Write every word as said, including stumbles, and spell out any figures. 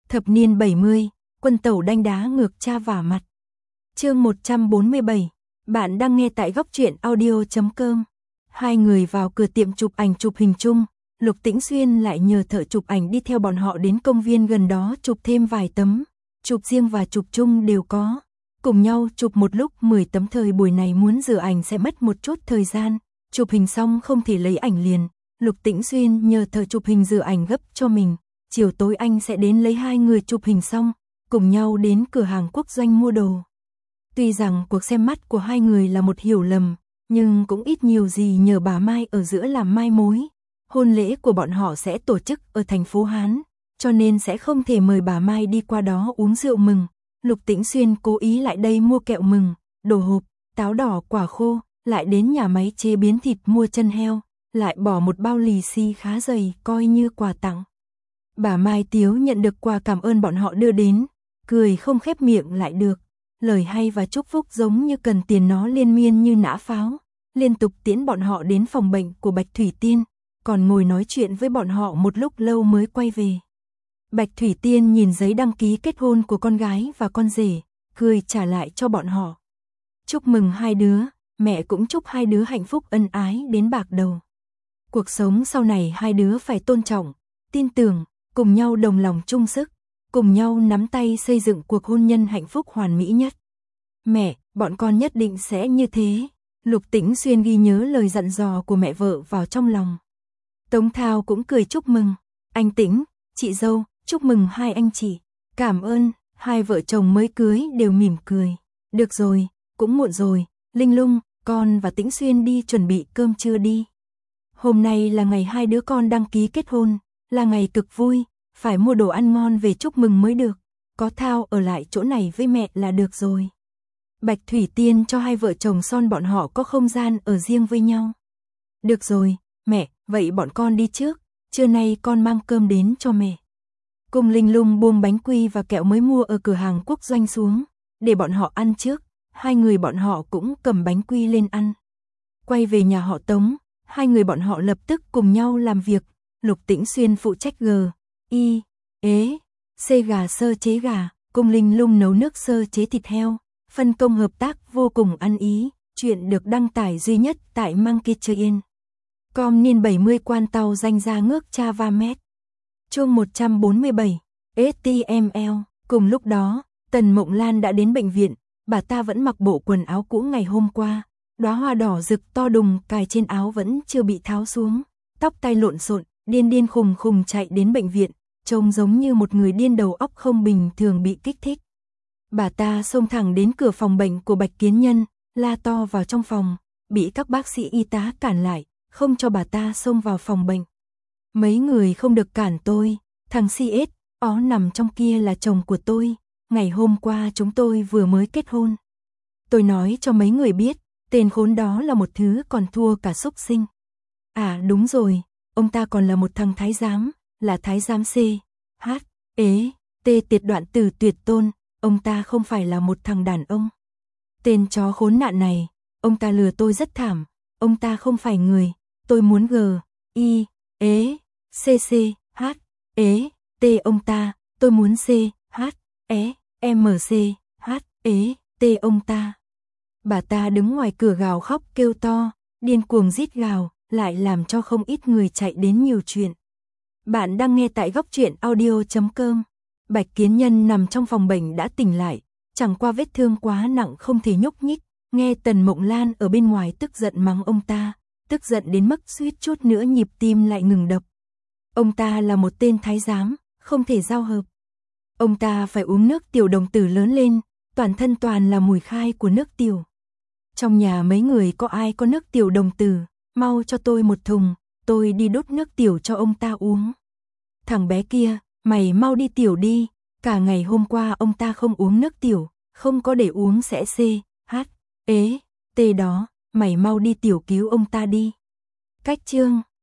Thập niên bảy mươi, quân tẩu đanh đá ngược cha vả mặt. Chương một trăm bốn mươi bảy, bạn đang nghe tại góc truyện audio chấm com. Hai người vào cửa tiệm chụp ảnh chụp hình chung, Lục Tĩnh Xuyên lại nhờ thợ chụp ảnh đi theo bọn họ đến công viên gần đó chụp thêm vài tấm, chụp riêng và chụp chung đều có. Cùng nhau chụp một lúc mười tấm, thời buổi này muốn rửa ảnh sẽ mất một chút thời gian, chụp hình xong không thể lấy ảnh liền. Lục Tĩnh Xuyên nhờ thợ chụp hình rửa ảnh gấp cho mình, chiều tối anh sẽ đến lấy hai người chụp hình xong, cùng nhau đến cửa hàng quốc doanh mua đồ. Tuy rằng cuộc xem mắt của hai người là một hiểu lầm, nhưng cũng ít nhiều gì nhờ bà Mai ở giữa làm mai mối. Hôn lễ của bọn họ sẽ tổ chức ở thành phố Hán, cho nên sẽ không thể mời bà Mai đi qua đó uống rượu mừng. Lục Tĩnh Xuyên cố ý lại đây mua kẹo mừng, đồ hộp, táo đỏ, quả khô, lại đến nhà máy chế biến thịt mua chân heo, lại bỏ một bao lì xì khá dày coi như quà tặng. Bà Mai Tiếu nhận được quà cảm ơn bọn họ đưa đến, cười không khép miệng lại được. Lời hay và chúc phúc giống như cần tiền nó liên miên như nã pháo, liên tục tiễn bọn họ đến phòng bệnh của Bạch Thủy Tiên, còn ngồi nói chuyện với bọn họ một lúc lâu mới quay về. Bạch Thủy Tiên nhìn giấy đăng ký kết hôn của con gái và con rể, cười trả lại cho bọn họ. Chúc mừng hai đứa, mẹ cũng chúc hai đứa hạnh phúc ân ái đến bạc đầu. Cuộc sống sau này hai đứa phải tôn trọng, tin tưởng, cùng nhau đồng lòng chung sức, cùng nhau nắm tay xây dựng cuộc hôn nhân hạnh phúc hoàn mỹ nhất. Mẹ, bọn con nhất định sẽ như thế. Lục Tĩnh Xuyên ghi nhớ lời dặn dò của mẹ vợ vào trong lòng. Tống Thao cũng cười chúc mừng. Anh Tĩnh, chị dâu, chúc mừng hai anh chị. Cảm ơn. Hai vợ chồng mới cưới đều mỉm cười. Được rồi, cũng muộn rồi. Linh Lung, con và Tĩnh Xuyên đi chuẩn bị cơm trưa đi. Hôm nay là ngày hai đứa con đăng ký kết hôn, là ngày cực vui, phải mua đồ ăn ngon về chúc mừng mới được. Có Thao ở lại chỗ này với mẹ là được rồi. Bạch Thủy Tiên cho hai vợ chồng son bọn họ có không gian ở riêng với nhau. Được rồi, mẹ, vậy bọn con đi trước, trưa nay con mang cơm đến cho mẹ. Cùng Linh Lung buông bánh quy và kẹo mới mua ở cửa hàng quốc doanh xuống, để bọn họ ăn trước, hai người bọn họ cũng cầm bánh quy lên ăn. Quay về nhà họ Tống, hai người bọn họ lập tức cùng nhau làm việc. Lục Tĩnh Xuyên phụ trách G, Y, ế, C gà sơ chế gà, cùng Linh Lung nấu nước sơ chế thịt heo. Phân công hợp tác vô cùng ăn ý, chuyện được đăng tải duy nhất tại Monkey com niên bảy mươi quan tàu danh ra ngước cha va mét. Chương một trăm bốn mươi bảy, ét tê em lờ, cùng lúc đó, Tần Mộng Lan đã đến bệnh viện, bà ta vẫn mặc bộ quần áo cũ ngày hôm qua, đóa hoa đỏ rực to đùng cài trên áo vẫn chưa bị tháo xuống, tóc tai lộn xộn, điên điên khùng khùng chạy đến bệnh viện, trông giống như một người điên đầu óc không bình thường bị kích thích. Bà ta xông thẳng đến cửa phòng bệnh của Bạch Kiến Nhân, la to vào trong phòng, bị các bác sĩ y tá cản lại, không cho bà ta xông vào phòng bệnh. Mấy người không được cản tôi, thằng xê ét, ó nằm trong kia là chồng của tôi, ngày hôm qua chúng tôi vừa mới kết hôn. Tôi nói cho mấy người biết, tên khốn đó là một thứ còn thua cả súc sinh. À đúng rồi, ông ta còn là một thằng thái giám, là thái giám C, H, ế, T tiệt đoạn tử tuyệt tôn. Ông ta không phải là một thằng đàn ông. Tên chó khốn nạn này, ông ta lừa tôi rất thảm, ông ta không phải người, tôi muốn G, Y, ế, C C, H, ế, T ông ta, tôi muốn C, H, é, M C, H, ế, T ông ta. Bà ta đứng ngoài cửa gào khóc kêu to, điên cuồng rít gào, lại làm cho không ít người chạy đến nhiều chuyện. Bạn đang nghe tại góc truyện audio chấm com. Bạch Kiến Nhân nằm trong phòng bệnh đã tỉnh lại, chẳng qua vết thương quá nặng không thể nhúc nhích, nghe Tần Mộng Lan ở bên ngoài tức giận mắng ông ta, tức giận đến mức suýt chút nữa nhịp tim lại ngừng đập. Ông ta là một tên thái giám, không thể giao hợp. Ông ta phải uống nước tiểu đồng tử lớn lên, toàn thân toàn là mùi khai của nước tiểu. Trong nhà mấy người có ai có nước tiểu đồng tử, mau cho tôi một thùng, tôi đi đốt nước tiểu cho ông ta uống. Thằng bé kia, mày mau đi tiểu đi, cả ngày hôm qua ông ta không uống nước tiểu, không có để uống sẽ C, H, ế, T đó, mày mau đi tiểu cứu ông ta đi. Cách chương